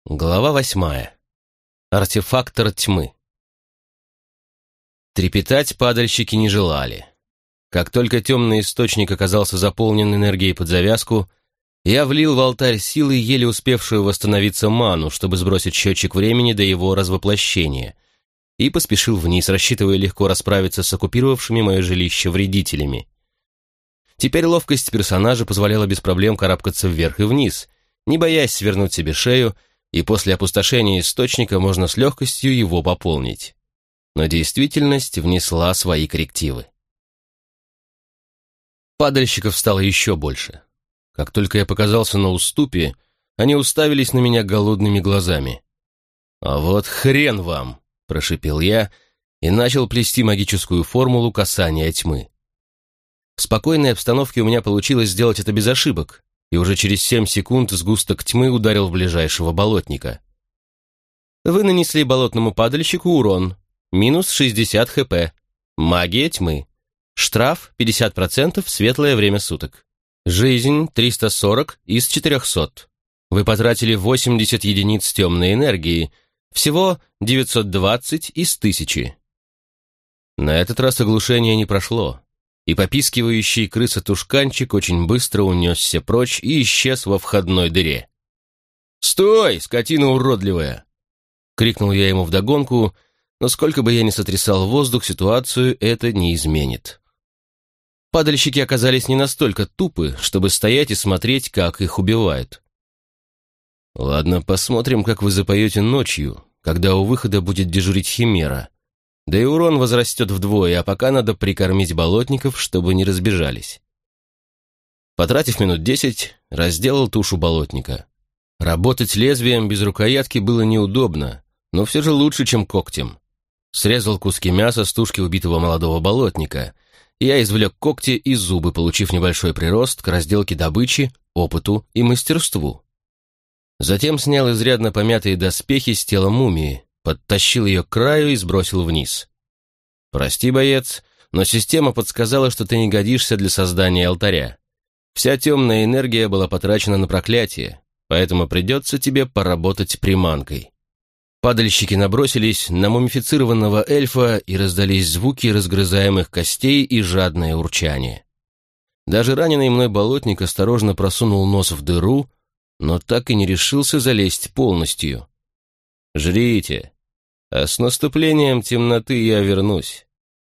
Глава 8. Артефактор тьмы. Трепетать падальщики не желали. Как только темный источник оказался заполнен энергией под завязку, я влил в алтарь силы, еле успевшую восстановиться ману, чтобы сбросить счетчик времени до его развоплощения, и поспешил вниз, рассчитывая легко расправиться с оккупировавшими мое жилище вредителями. Теперь ловкость персонажа позволяла без проблем карабкаться вверх и вниз, не боясь свернуть себе шею, и после опустошения источника можно с легкостью его пополнить. Но действительность внесла свои коррективы. Падальщиков стало еще больше. Как только я показался на уступе, они уставились на меня голодными глазами. «А вот хрен вам!» – прошипел я и начал плести магическую формулу касания тьмы. В спокойной обстановке у меня получилось сделать это без ошибок, и уже через 7 секунд сгусток тьмы ударил в ближайшего болотника. Вы нанесли болотному падальщику урон, минус 60 хп, магия тьмы, штраф 50% в светлое время суток, жизнь 340 из 400. Вы потратили 80 единиц темной энергии, всего 920 из 1000. На этот раз оглушение не прошло, и попискивающий крыса-тушканчик очень быстро унесся прочь и исчез во входной дыре. «Стой, скотина уродливая!» — крикнул я ему вдогонку, но сколько бы я ни сотрясал воздух, ситуацию это не изменит. Падальщики оказались не настолько тупы, чтобы стоять и смотреть, как их убивают. «Ладно, посмотрим, как вы запоете ночью, когда у выхода будет дежурить химера. Да и урон возрастет вдвое, а пока надо прикормить болотников, чтобы не разбежались». Потратив минут 10, разделал тушу болотника. Работать лезвием без рукоятки было неудобно, но все же лучше, чем когтем. Срезал куски мяса с тушки убитого молодого болотника. Я извлек когти и зубы, получив небольшой прирост к разделке добычи, опыту и мастерству. Затем снял изрядно помятые доспехи с тела мумии, подтащил ее к краю и сбросил вниз. «Прости, боец, но система подсказала, что ты не годишься для создания алтаря. Вся темная энергия была потрачена на проклятие, поэтому придется тебе поработать приманкой». Падальщики набросились на мумифицированного эльфа, и раздались звуки разгрызаемых костей и жадное урчание. Даже раненый мной болотник осторожно просунул нос в дыру, но так и не решился залезть полностью. «Жрите, а с наступлением темноты я вернусь».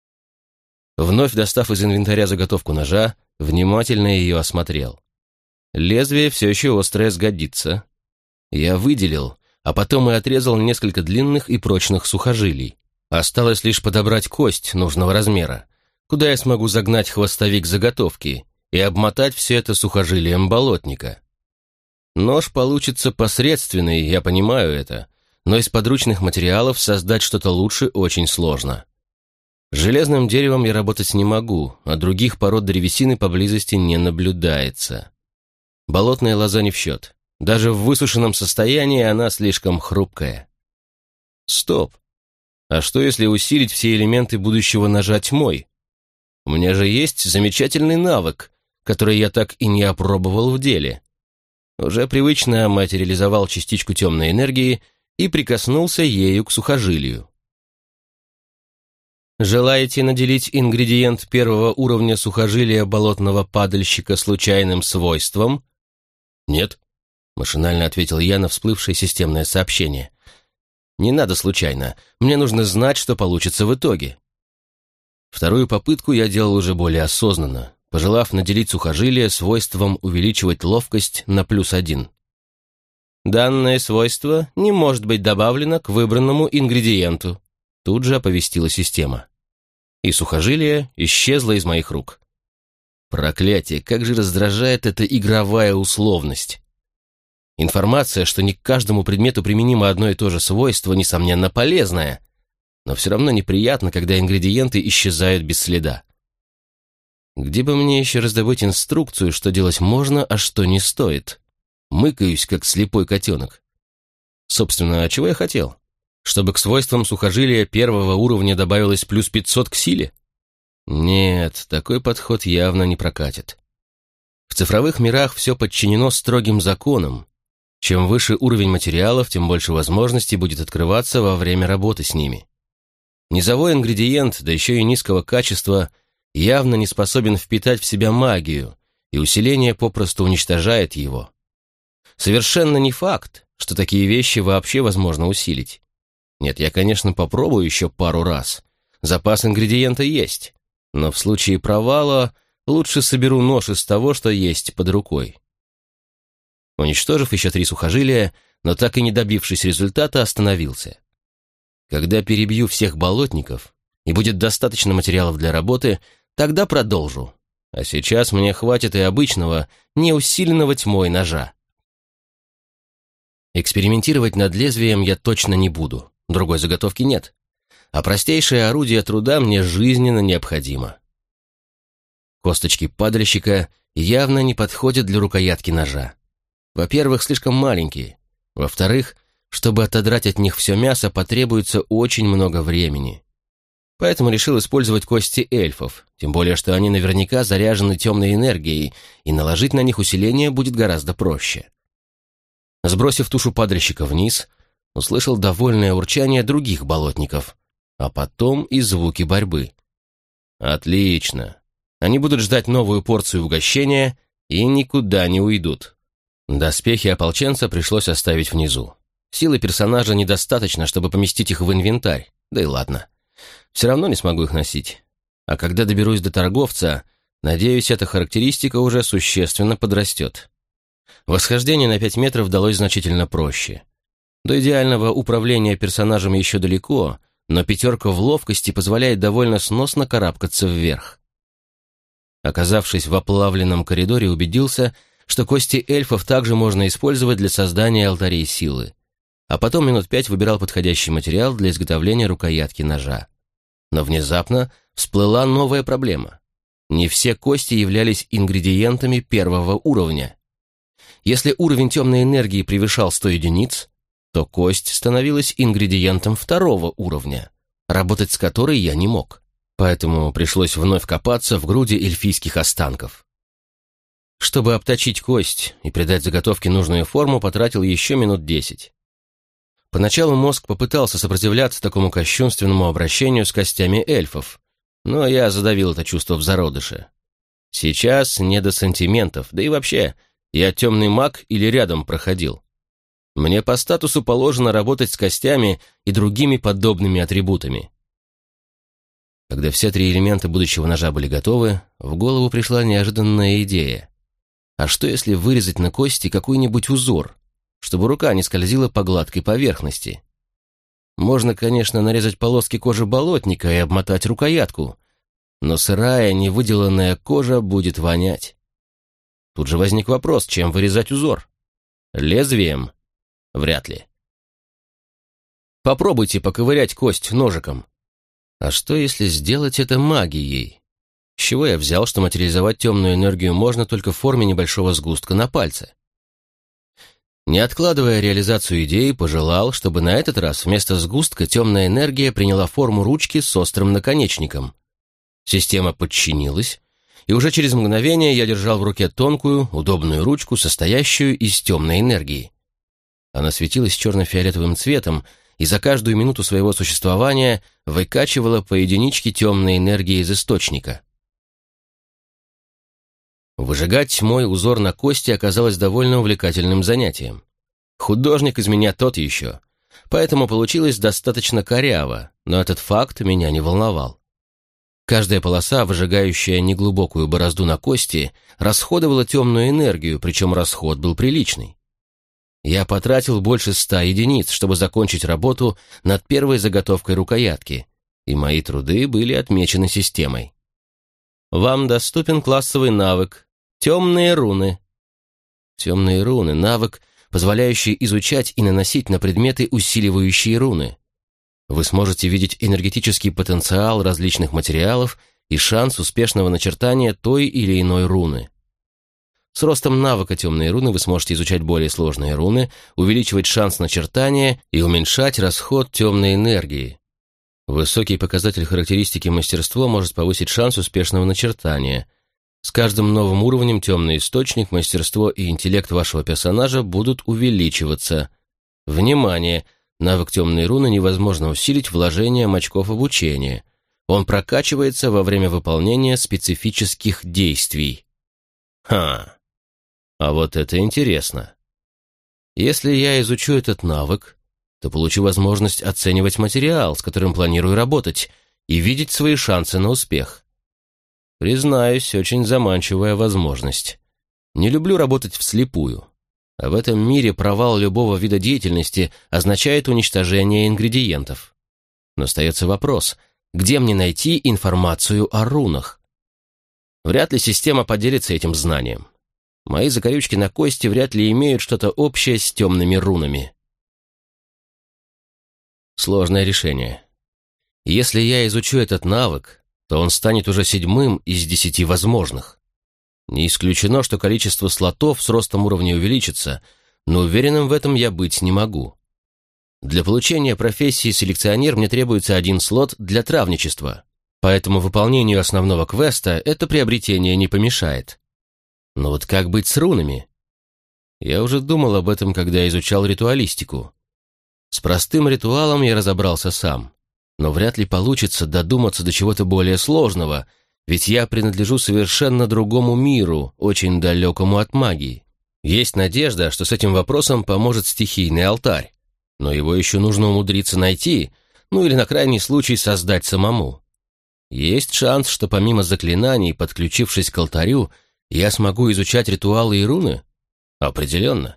Вновь достав из инвентаря заготовку ножа, внимательно ее осмотрел. Лезвие все еще острое сгодится. Я выделил, а потом и отрезал несколько длинных и прочных сухожилий. Осталось лишь подобрать кость нужного размера, куда я смогу загнать хвостовик заготовки и обмотать все это сухожилием болотника. Нож получится посредственный, я понимаю это, но из подручных материалов создать что-то лучше очень сложно. С железным деревом я работать не могу, а других пород древесины поблизости не наблюдается. Болотная лоза не в счет. Даже в высушенном состоянии она слишком хрупкая. Стоп. А что, если усилить все элементы будущего ножа тьмой? У меня же есть замечательный навык, который я так и не опробовал в деле. Уже привычно материализовал частичку темной энергии и прикоснулся ею к сухожилию. Желаете наделить ингредиент первого уровня сухожилия болотного падальщика случайным свойством? Нет. Машинально ответил я на всплывшее системное сообщение. «Не надо случайно. Мне нужно знать, что получится в итоге». Вторую попытку я делал уже более осознанно, пожелав наделить сухожилие свойством увеличивать ловкость на +1. «Данное свойство не может быть добавлено к выбранному ингредиенту», тут же оповестила система. И сухожилие исчезло из моих рук. Проклятие, как же раздражает эта игровая условность. Информация, что не к каждому предмету применимо одно и то же свойство, несомненно полезная, но все равно неприятно, когда ингредиенты исчезают без следа. Где бы мне еще раздобыть инструкцию, что делать можно, а что не стоит? Мыкаюсь, как слепой котенок. Собственно, а чего я хотел? Чтобы к свойствам сухожилия первого уровня добавилось +500 к силе? Нет, такой подход явно не прокатит. В цифровых мирах все подчинено строгим законам, Чем выше уровень материалов, тем больше возможностей будет открываться во время работы с ними. Низовой ингредиент, да еще и низкого качества, явно не способен впитать в себя магию, и усиление попросту уничтожает его. Совершенно не факт, что такие вещи вообще возможно усилить. Нет, я, конечно, попробую еще пару раз. Запас ингредиента есть, но в случае провала лучше соберу нож из того, что есть под рукой. Уничтожив еще 3 сухожилия, но так и не добившись результата, остановился. Когда перебью всех болотников, и будет достаточно материалов для работы, тогда продолжу. А сейчас мне хватит и обычного, неусиленного тьмой ножа. Экспериментировать над лезвием я точно не буду, другой заготовки нет. А простейшее орудие труда мне жизненно необходимо. Косточки падальщика явно не подходят для рукоятки ножа. Во-первых, слишком маленькие. Во-вторых, чтобы отодрать от них все мясо, потребуется очень много времени. Поэтому решил использовать кости эльфов, тем более, что они наверняка заряжены темной энергией, и наложить на них усиление будет гораздо проще. Сбросив тушу падальщика вниз, услышал довольное урчание других болотников, а потом и звуки борьбы. Отлично. Они будут ждать новую порцию угощения и никуда не уйдут. Доспехи ополченца пришлось оставить внизу. Силы персонажа недостаточно, чтобы поместить их в инвентарь, да и ладно. Все равно не смогу их носить. А когда доберусь до торговца, надеюсь, эта характеристика уже существенно подрастет. Восхождение на 5 метров далось значительно проще. До идеального управления персонажем еще далеко, но 5 в ловкости позволяет довольно сносно карабкаться вверх. Оказавшись в оплавленном коридоре, убедился, что кости эльфов также можно использовать для создания алтарей силы. А потом минут 5 выбирал подходящий материал для изготовления рукоятки ножа. Но внезапно всплыла новая проблема. Не все кости являлись ингредиентами 1-го уровня. Если уровень темной энергии превышал 100 единиц, то кость становилась ингредиентом 2-го уровня, работать с которой я не мог. Поэтому пришлось вновь копаться в груди эльфийских останков. Чтобы обточить кость и придать заготовке нужную форму, потратил еще минут 10. Поначалу мозг попытался сопротивляться такому кощунственному обращению с костями эльфов, но я задавил это чувство в зародыше. Сейчас не до сантиментов, да и вообще, я темный маг или рядом проходил. Мне по статусу положено работать с костями и другими подобными атрибутами. Когда все 3 элемента будущего ножа были готовы, в голову пришла неожиданная идея. А что если вырезать на кости какой-нибудь узор, чтобы рука не скользила по гладкой поверхности? Можно, конечно, нарезать полоски кожи болотника и обмотать рукоятку, но сырая, невыделанная кожа будет вонять. Тут же возник вопрос, чем вырезать узор? Лезвием? Вряд ли. Попробуйте поковырять кость ножиком. А что, если сделать это магией? С чего я взял, что материализовать темную энергию можно только в форме небольшого сгустка на пальце? Не откладывая реализацию идеи, пожелал, чтобы на этот раз вместо сгустка темная энергия приняла форму ручки с острым наконечником. Система подчинилась, и уже через мгновение я держал в руке тонкую, удобную ручку, состоящую из темной энергии. Она светилась черно-фиолетовым цветом, и за каждую минуту своего существования выкачивала по единичке темной энергии из источника. Выжигать тьмой узор на кости оказалось довольно увлекательным занятием. Художник из меня тот еще, поэтому получилось достаточно коряво, но этот факт меня не волновал. Каждая полоса, выжигающая неглубокую борозду на кости, расходовала темную энергию, причем расход был приличный. Я потратил больше 100 единиц, чтобы закончить работу над первой заготовкой рукоятки, и мои труды были отмечены системой. Вам доступен классовый навык «Темные руны». Темные руны — навык, позволяющий изучать и наносить на предметы усиливающие руны. Вы сможете видеть энергетический потенциал различных материалов и шанс успешного начертания той или иной руны. С ростом навыка темные руны вы сможете изучать более сложные руны, увеличивать шанс начертания и уменьшать расход темной энергии. Высокий показатель характеристики мастерства может повысить шанс успешного начертания. С каждым новым уровнем темный источник, мастерство и интеллект вашего персонажа будут увеличиваться. Внимание! Навык темные руны невозможно усилить вложением очков обучения. Он прокачивается во время выполнения специфических действий. А вот это интересно. Если я изучу этот навык, то получу возможность оценивать материал, с которым планирую работать, и видеть свои шансы на успех. Признаюсь, очень заманчивая возможность. Не люблю работать вслепую. А в этом мире провал любого вида деятельности означает уничтожение ингредиентов. Но остается вопрос, где мне найти информацию о рунах? Вряд ли система поделится этим знанием. Мои закорючки на кости вряд ли имеют что-то общее с темными рунами. Сложное решение. Если я изучу этот навык, то он станет уже 7-м из 10 возможных. Не исключено, что количество слотов с ростом уровня увеличится, но уверенным в этом я быть не могу. Для получения профессии селекционер мне требуется 1 слот для травничества, поэтому выполнению основного квеста это приобретение не помешает. Но вот как быть с рунами? Я уже думал об этом, когда изучал ритуалистику. С простым ритуалом я разобрался сам, но вряд ли получится додуматься до чего-то более сложного, ведь я принадлежу совершенно другому миру, очень далекому от магии. Есть надежда, что с этим вопросом поможет стихийный алтарь, но его еще нужно умудриться найти, ну или на крайний случай создать самому. Есть шанс, что помимо заклинаний, подключившись к алтарю, я смогу изучать ритуалы и руны? Определенно.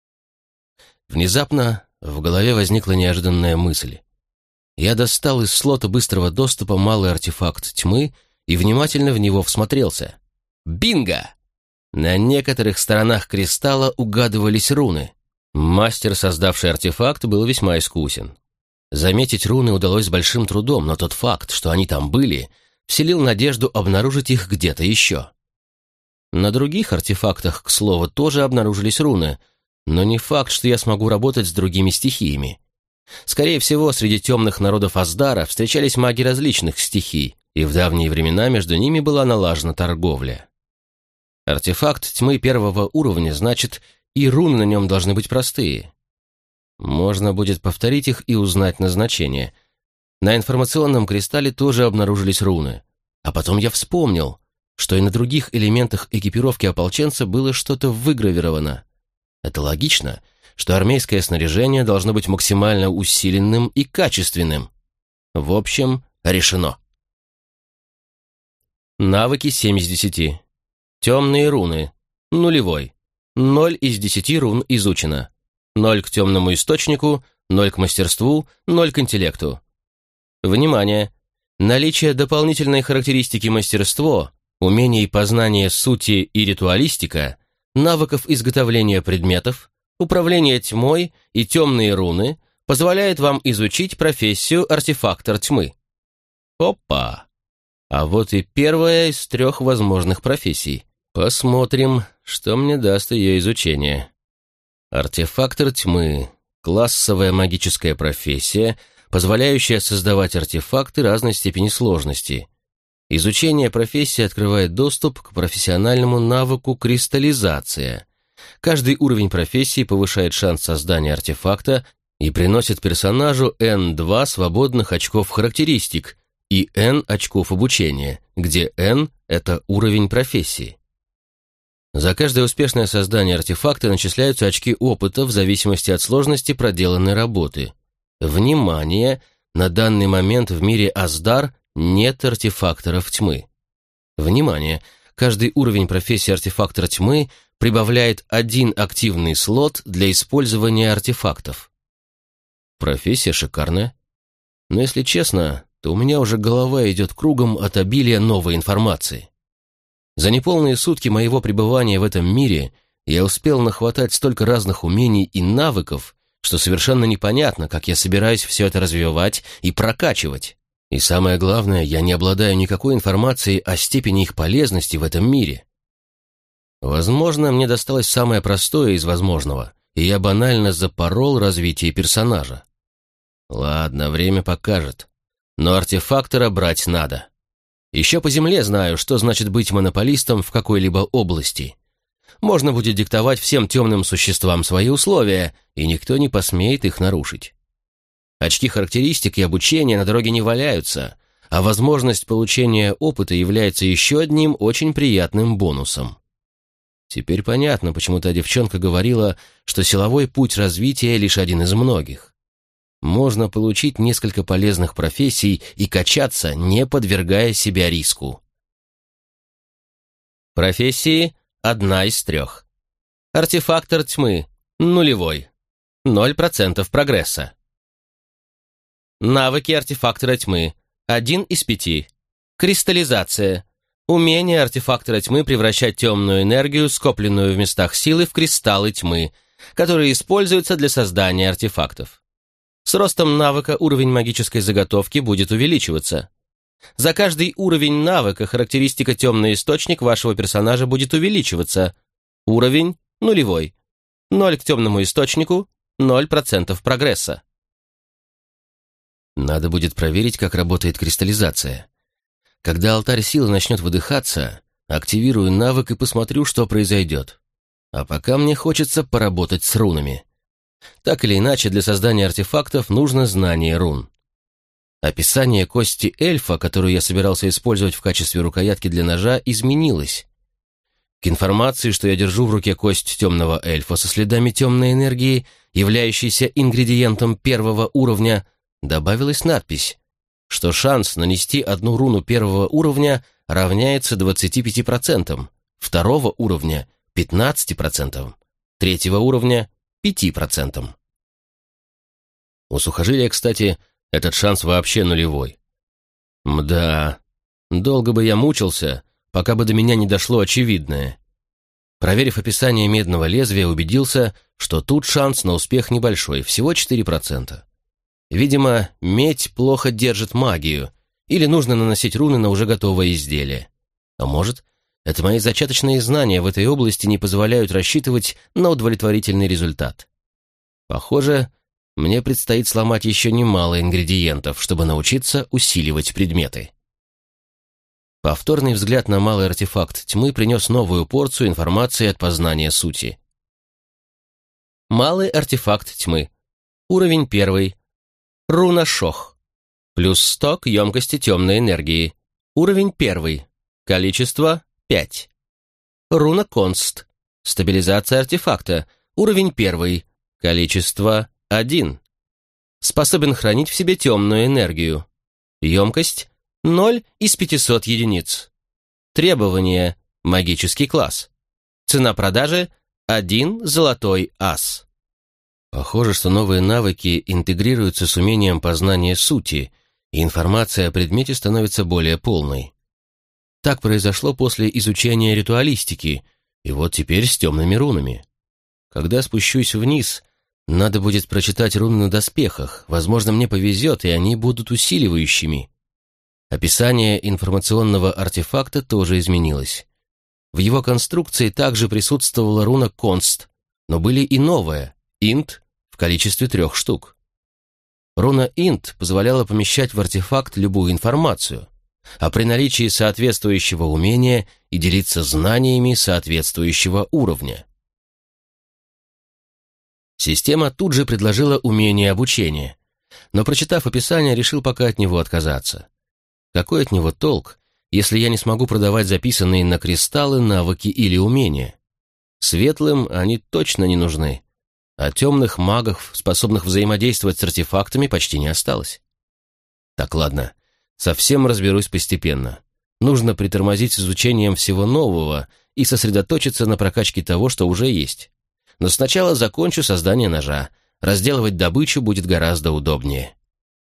Внезапно в голове возникла неожиданная мысль. Я достал из слота быстрого доступа малый артефакт тьмы и внимательно в него всмотрелся. Бинго! На некоторых сторонах кристалла угадывались руны. Мастер, создавший артефакт, был весьма искусен. Заметить руны удалось с большим трудом, но тот факт, что они там были, вселил надежду обнаружить их где-то еще. На других артефактах, к слову, тоже обнаружились руны, но не факт, что я смогу работать с другими стихиями. Скорее всего, среди темных народов Аздара встречались маги различных стихий, и в давние времена между ними была налажена торговля. Артефакт тьмы 1-го уровня, значит, и руны на нем должны быть простые. Можно будет повторить их и узнать назначение. На информационном кристалле тоже обнаружились руны. А потом я вспомнил, что и на других элементах экипировки ополченца было что-то выгравировано. Это логично, что армейское снаряжение должно быть максимально усиленным и качественным. В общем, решено. Навыки 7 из 10. Темные руны. 0. 0 из 10 рун изучено. 0 к темному источнику, 0 к мастерству, 0 к интеллекту. Внимание! Наличие дополнительной характеристики мастерство, умений познания сути и ритуалистика, навыков изготовления предметов, управления тьмой и темные руны позволяет вам изучить профессию артефактор тьмы. Опа! А вот и первая из 3 возможных профессий. Посмотрим, что мне даст ее изучение. Артефактор тьмы – классовая магическая профессия, позволяющая создавать артефакты разной степени сложности. Изучение профессии открывает доступ к профессиональному навыку кристаллизация. Каждый уровень профессии повышает шанс создания артефакта и приносит персонажу N2 свободных очков характеристик и N очков обучения, где N – это уровень профессии. За каждое успешное создание артефакта начисляются очки опыта в зависимости от сложности проделанной работы. Внимание! На данный момент в мире Аздар нет артефакторов тьмы. Внимание! Каждый уровень профессии артефактора тьмы прибавляет 1 активный слот для использования артефактов. Профессия шикарная. Но если честно, то у меня уже голова идет кругом от обилия новой информации. За неполные сутки моего пребывания в этом мире я успел нахватать столько разных умений и навыков, что совершенно непонятно, как я собираюсь все это развивать и прокачивать. И самое главное, я не обладаю никакой информацией о степени их полезности в этом мире. Возможно, мне досталось самое простое из возможного, и я банально запорол развитие персонажа. Ладно, время покажет. Но артефактора брать надо. Еще по земле знаю, что значит быть монополистом в какой-либо области. Можно будет диктовать всем темным существам свои условия, и никто не посмеет их нарушить. Очки характеристик и обучения на дороге не валяются, а возможность получения опыта является еще одним очень приятным бонусом. Теперь понятно, почему та девчонка говорила, что силовой путь развития лишь один из многих. Можно получить несколько полезных профессий и качаться, не подвергая себя риску. Профессии – одна из 3. Артефактор тьмы – 0, 0% прогресса. Навыки артефактора тьмы – 1 из 5. Кристаллизация. Умение артефактора тьмы превращать темную энергию, скопленную в местах силы, в кристаллы тьмы, которые используются для создания артефактов. С ростом навыка уровень магической заготовки будет увеличиваться. За каждый уровень навыка характеристика темный источник вашего персонажа будет увеличиваться. Уровень – 0. 0 к темному источнику, 0% прогресса. Надо будет проверить, как работает кристаллизация. Когда алтарь силы начнет выдыхаться, активирую навык и посмотрю, что произойдет. А пока мне хочется поработать с рунами. Так или иначе, для создания артефактов нужно знание рун. Описание кости эльфа, которую я собирался использовать в качестве рукоятки для ножа, изменилось. К информации, что я держу в руке кость темного эльфа со следами темной энергии, являющейся ингредиентом 1 уровня, добавилась надпись, что шанс нанести одну руну 1 уровня равняется 25%, 2 уровня – 15%, 3 уровня – 5%. У сухожилия, кстати, этот шанс вообще 0. Мда, долго бы я мучился, пока бы до меня не дошло очевидное. Проверив описание медного лезвия, убедился, что тут шанс на успех небольшой, всего 4%. Видимо, медь плохо держит магию, или нужно наносить руны на уже готовое изделие. А может, это мои зачаточные знания в этой области не позволяют рассчитывать на удовлетворительный результат. Похоже, мне предстоит сломать еще немало ингредиентов, чтобы научиться усиливать предметы. Повторный взгляд на малый артефакт тьмы принес новую порцию информации от познания сути. Малый артефакт тьмы. Уровень 1. Руна Шох. Плюс 100 к емкости темной энергии. Уровень 1. Количество 5. Руна Конст. Стабилизация артефакта. Уровень 1. Количество 1. Способен хранить в себе темную энергию. Емкость 0 из 500 единиц. Требования. Магический класс. Цена продажи 1 золотой ас. Похоже, что новые навыки интегрируются с умением познания сути, и информация о предмете становится более полной. Так произошло после изучения ритуалистики, и вот теперь с темными рунами. Когда спущусь вниз, надо будет прочитать руны на доспехах, возможно, мне повезет, и они будут усиливающими. Описание информационного артефакта тоже изменилось. В его конструкции также присутствовала руна Конст, но были и новая, Инт, в количестве 3 штук. Руна Инт позволяла помещать в артефакт любую информацию, а при наличии соответствующего умения и делиться знаниями соответствующего уровня. Система тут же предложила умение обучения, но, прочитав описание, решил пока от него отказаться. Какой от него толк, если я не смогу продавать записанные на кристаллы навыки или умения? Светлым они точно не нужны, а темных магов, способных взаимодействовать с артефактами, почти не осталось. Так, ладно, совсем разберусь постепенно. Нужно притормозить с изучением всего нового и сосредоточиться на прокачке того, что уже есть. Но сначала закончу создание ножа. Разделывать добычу будет гораздо удобнее.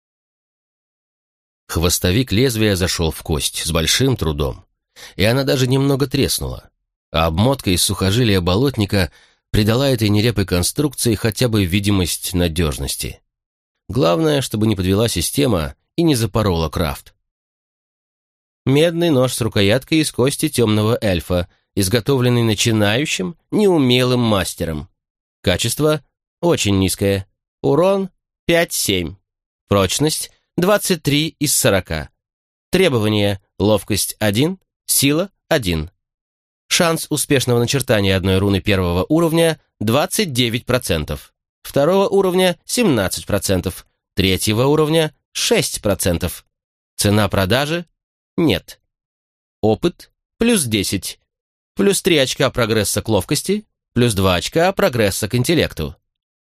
Хвостовик лезвия зашел в кость с большим трудом, и она даже немного треснула, а обмотка из сухожилия болотника придала этой нелепой конструкции хотя бы видимость надежности. Главное, чтобы не подвела система и не запорола крафт. Медный нож с рукояткой из кости темного эльфа, изготовленный начинающим, неумелым мастером. Качество очень низкое. Урон 5-7. Прочность 23 из 40. Требования. Ловкость 1, сила 1. Шанс успешного начертания одной руны первого уровня 29%, второго уровня 17%, третьего уровня 6%. Цена продажи нет. Опыт плюс 10, плюс 3 очка прогресса к ловкости, плюс 2 очка прогресса к интеллекту.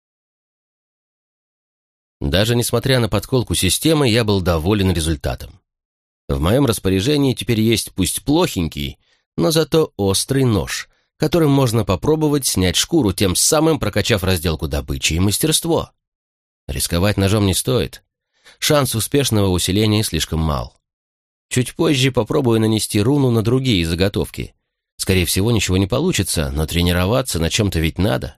Даже несмотря на подколку системы, я был доволен результатом. В моем распоряжении теперь есть пусть плохенький, но зато острый нож, которым можно попробовать снять шкуру, тем самым прокачав разделку добычи и мастерство. Рисковать ножом не стоит. Шанс успешного усиления слишком мал. Чуть позже попробую нанести руну на другие заготовки. Скорее всего, ничего не получится, но тренироваться на чем-то ведь надо.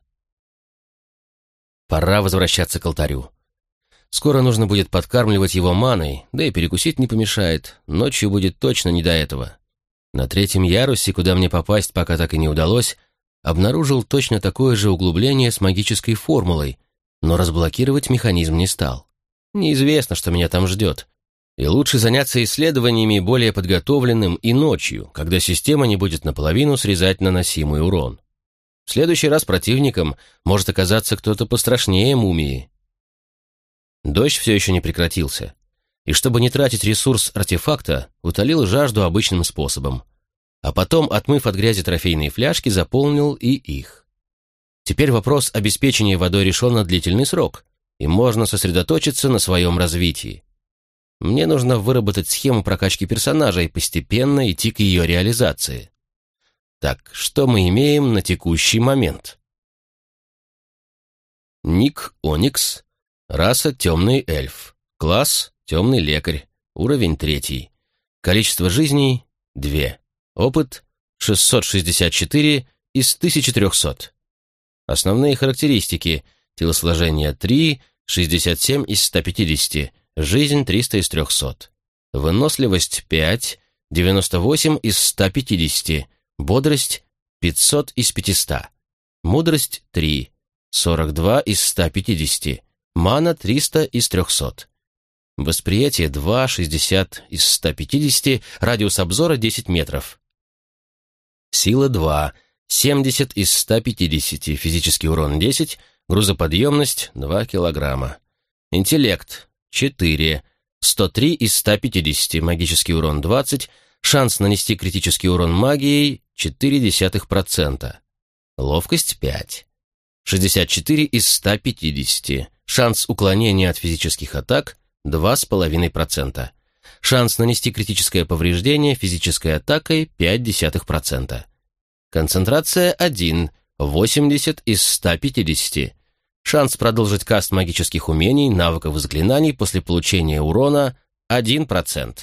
Пора возвращаться к алтарю. Скоро нужно будет подкармливать его маной, да и перекусить не помешает. Ночью будет точно не до этого. На третьем ярусе, куда мне попасть пока так и не удалось, обнаружил точно такое же углубление с магической формулой, но разблокировать механизм не стал. Неизвестно, что меня там ждет. И лучше заняться исследованиями более подготовленным и ночью, когда система не будет наполовину срезать наносимый урон. В следующий раз противником может оказаться кто-то пострашнее мумии. Дождь все еще не прекратился. И чтобы не тратить ресурс артефакта, утолил жажду обычным способом. А потом, отмыв от грязи трофейные фляжки, заполнил и их. Теперь вопрос обеспечения водой решен на длительный срок, и можно сосредоточиться на своем развитии. Мне нужно выработать схему прокачки персонажа и постепенно идти к ее реализации. Так, что мы имеем на текущий момент? Ник Оникс, раса темный эльф, класс темный лекарь, уровень 3, количество жизней 2, опыт 664 из 1300. Основные характеристики: телосложение 3, 67 из 150, жизнь 300 из 300, выносливость 5, 98 из 150, бодрость 500 из 500, мудрость 3, 42 из 150, мана 300 из 300. Восприятие 2, 60 из 150, радиус обзора 10 метров. Сила 2, 70 из 150, физический урон 10, грузоподъемность 2 килограмма. Интеллект 4, 103 из 150, магический урон 20, шанс нанести критический урон магией 0,4%. Ловкость 5, 64 из 150, шанс уклонения от физических атак 2,5%. Шанс нанести критическое повреждение физической атакой 0,5%. Концентрация 1, 80 из 150. Шанс продолжить каст магических умений, навыков и заклинаний после получения урона 1%.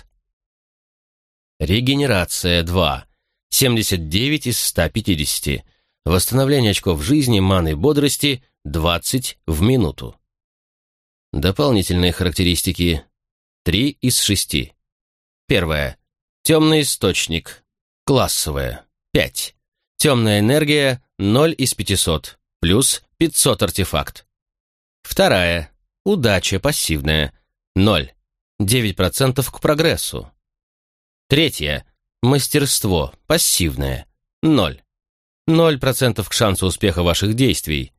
Регенерация 2, 79 из 150. Восстановление очков жизни, маны и бодрости 20 в минуту. Дополнительные характеристики 3 из 6. Первое. Темный источник. Классовая 5. Темная энергия 0 из 500. Плюс 500 артефакт. Вторая. Удача пассивная 0. 9% к прогрессу. Третья. Мастерство пассивное 0. 0% к шансу успеха ваших действий.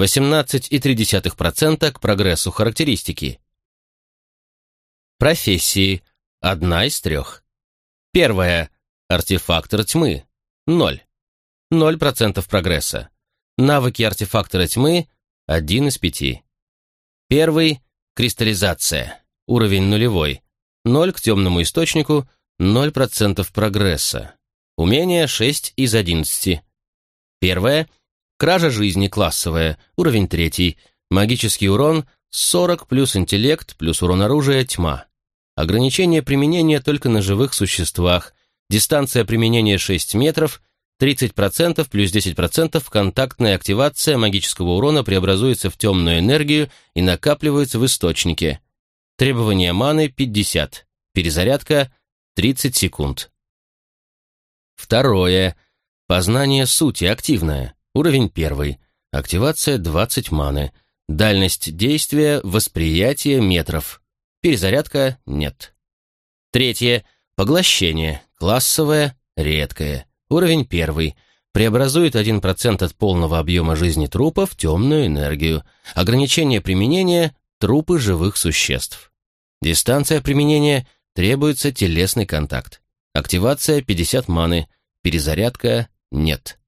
18,3% к прогрессу характеристики. Профессии. 1 из 3. Первая. Артефактор тьмы. 0. 0% прогресса. Навыки артефактора тьмы. 1 из 5. Первый. Кристаллизация. Уровень 0. 0 к темному источнику. 0% прогресса. Умение 6 из 11. Первое. Кража жизни классовая, уровень 3, магический урон 40 плюс интеллект плюс урон оружия тьма. Ограничение применения только на живых существах, дистанция применения 6 метров, 30% плюс 10% контактная активация магического урона преобразуется в темную энергию и накапливается в источнике. Требование маны 50, перезарядка 30 секунд. Второе. Познание сути активное. Уровень 1. Активация 20 маны. Дальность действия восприятие метров. Перезарядка нет. Третье. Поглощение. Классовое, редкое. Уровень 1. Преобразует 1% от полного объема жизни трупа в темную энергию. Ограничение применения – трупы живых существ. Дистанция применения – требуется телесный контакт. Активация – 50 маны. Перезарядка – нет.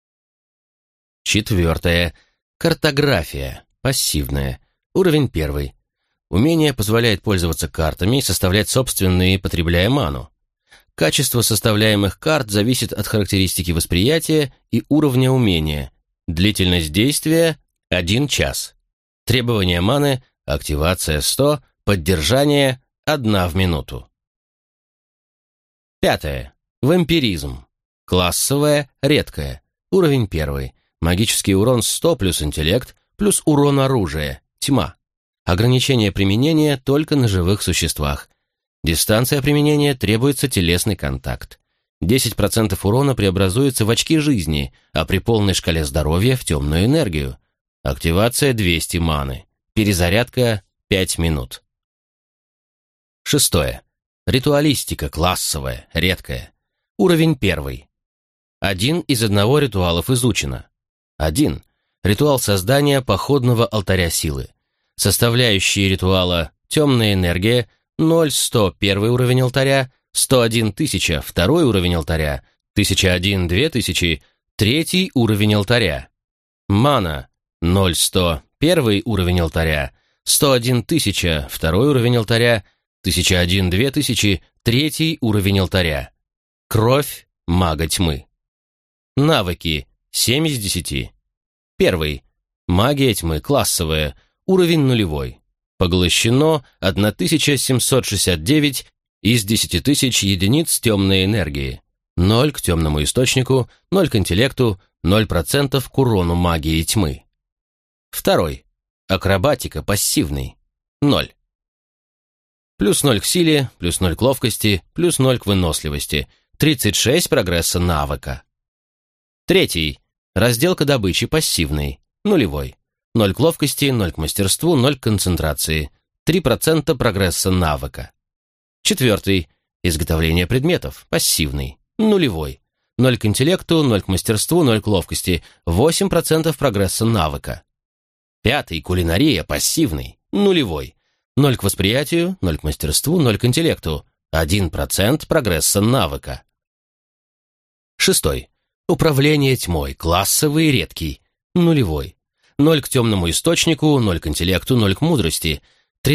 4. Картография. Пассивная. Уровень 1. Умение позволяет пользоваться картами и составлять собственные, потребляя ману. Качество составляемых карт зависит от характеристики восприятия и уровня умения. Длительность действия – 1 час. Требования маны – активация 100, поддержание – 1 в минуту. 5. Вампиризм. Классовое, редкое. Уровень 1. Магический урон 100 плюс интеллект, плюс урон оружия, тьма. Ограничение применения только на живых существах. Дистанция применения требуется телесный контакт. 10% урона преобразуется в очки жизни, а при полной шкале здоровья в темную энергию. Активация 200 маны. Перезарядка 5 минут. 6. Ритуалистика классовая, редкая. Уровень 1. 1 из 1 ритуалов изучено. 1. Ритуал создания походного алтаря силы. Составляющие ритуала темная энергия 0-100 первый уровень алтаря, 101 000 второй уровень алтаря, 1001 2000 третий уровень алтаря. Мана 0-100 первый уровень алтаря, 101 000 второй уровень алтаря, 1001 2000 третий уровень алтаря. Кровь мага тьмы. Навыки 7 из 10. 1. Магия тьмы классовая. Уровень 0. Поглощено 1769 из 10 тысяч единиц темной энергии. 0 к темному источнику, 0 к интеллекту, 0% к урону магии тьмы. 2. Акробатика пассивный. 0. Плюс 0 к силе, плюс 0 к ловкости, плюс 0 к выносливости. 36 прогресса навыка. 3. Разделка добычи пассивный. 0. 0 к ловкости, 0 к мастерству, 0 к концентрации. 3% прогресса навыка. 4. Изготовление предметов. Пассивный. 0. 0 к интеллекту, 0 к мастерству, 0 к ловкости. 8% прогресса навыка. 5. Кулинария. Пассивный. 0. 0 к восприятию, 0 к мастерству, 0 к интеллекту. 1% прогресса навыка. 6. Управление тьмой. Классовый, редкий. 0. 0 к темному источнику, 0 к интеллекту, 0 к мудрости.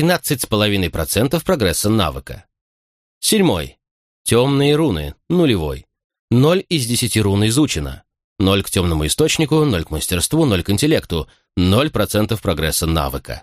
13,5% прогресса навыка. 7. Темные руны. 0. 0 из 10 рун изучено. 0 к темному источнику, 0 к мастерству, 0 к интеллекту. 0% прогресса навыка.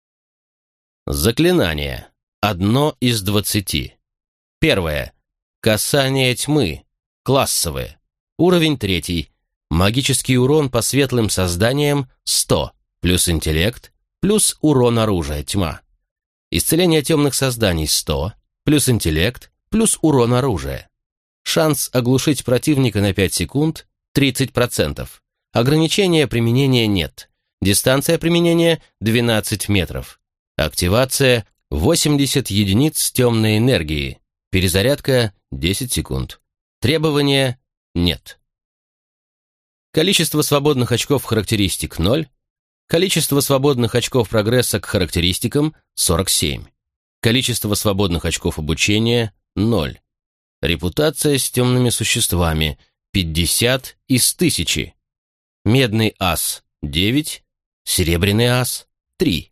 Заклинание. 1 из 20. 1. Касание тьмы. Классовое. Уровень 3. Магический урон по светлым созданиям 100, плюс интеллект, плюс урон оружия тьма. Исцеление темных созданий 100, плюс интеллект, плюс урон оружия. Шанс оглушить противника на 5 секунд 30%. Ограничения применения нет. Дистанция применения 12 метров. Активация 80 единиц темной энергии. Перезарядка 10 секунд. Требования нет. Количество свободных очков характеристик 0. Количество свободных очков прогресса к характеристикам 47. Количество свободных очков обучения 0. Репутация с темными существами 50 из 1000. Медный ас 9. Серебряный ас 3.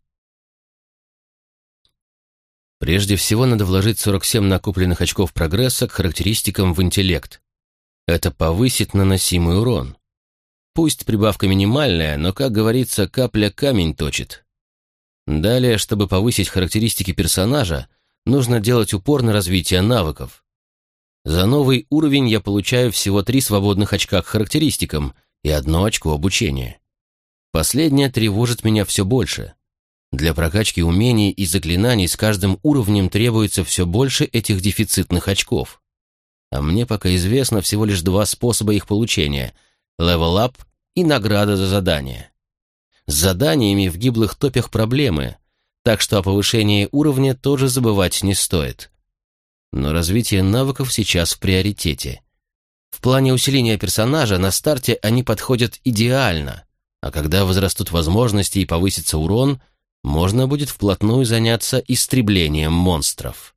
Прежде всего надо вложить 47 накопленных очков прогресса к характеристикам в интеллект. Это повысит наносимый урон. Пусть прибавка минимальная, но, как говорится, капля камень точит. Далее, чтобы повысить характеристики персонажа, нужно делать упор на развитие навыков. За новый уровень я получаю всего 3 свободных очка к характеристикам и 1 очко обучения. Последнее тревожит меня все больше. Для прокачки умений и заклинаний с каждым уровнем требуется все больше этих дефицитных очков. А мне пока известно всего лишь 2 способа их получения – левел-ап и награда за задание. С заданиями в гиблых топях проблемы, так что о повышении уровня тоже забывать не стоит. но развитие навыков сейчас в приоритете. В плане усиления персонажа на старте они подходят идеально, а когда возрастут возможности и повысится урон, можно будет вплотную заняться истреблением монстров.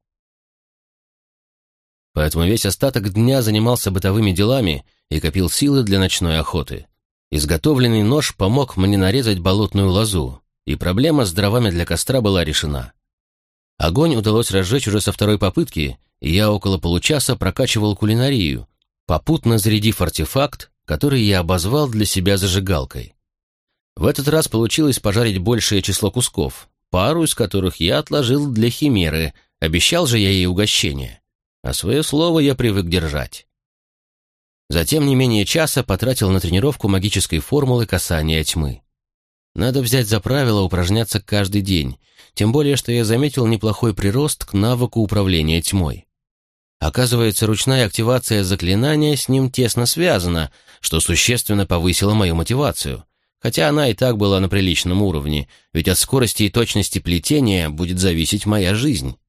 Поэтому весь остаток дня занимался бытовыми делами и копил силы для ночной охоты. Изготовленный нож помог мне нарезать болотную лозу, и проблема с дровами для костра была решена. Огонь удалось разжечь уже со второй попытки, и я около получаса прокачивал кулинарию, попутно зарядив артефакт, который я обозвал для себя зажигалкой. В этот раз получилось пожарить большее число кусков, пару из которых я отложил для химеры, обещал же я ей угощение, а свое слово я привык держать. Затем не менее часа потратил на тренировку магической формулы касания тьмы. Надо взять за правило упражняться каждый день, тем более, что я заметил неплохой прирост к навыку управления тьмой. Оказывается, ручная активация заклинания с ним тесно связана, что существенно повысило мою мотивацию, хотя она и так была на приличном уровне, ведь от скорости и точности плетения будет зависеть моя жизнь.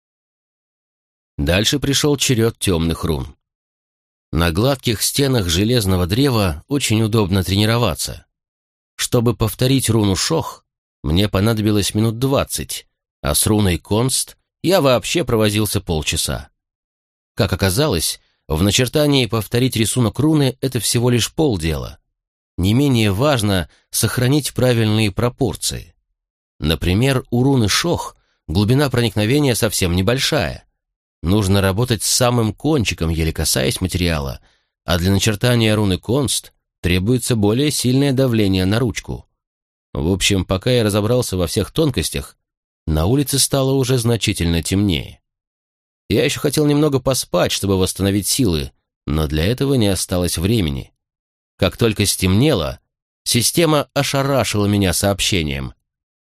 Дальше пришел черед темных рун. На гладких стенах железного древа очень удобно тренироваться. Чтобы повторить руну Шох, мне понадобилось минут 20, а с руной Конст я вообще провозился полчаса. Как оказалось, в начертании повторить рисунок руны — это всего лишь полдела. Не менее важно сохранить правильные пропорции. Например, у руны Шох глубина проникновения совсем небольшая. Нужно работать с самым кончиком, еле касаясь материала, а для начертания руны Конст требуется более сильное давление на ручку. В общем, пока я разобрался во всех тонкостях, на улице стало уже значительно темнее. Я еще хотел немного поспать, чтобы восстановить силы, но для этого не осталось времени. Как только стемнело, система ошарашила меня сообщением.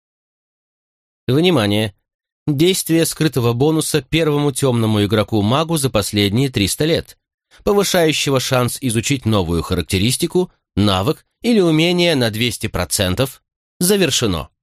Внимание! Действие скрытого бонуса первому темному игроку-магу за последние 300 лет, повышающего шанс изучить новую характеристику, навык или умение на 200%, завершено.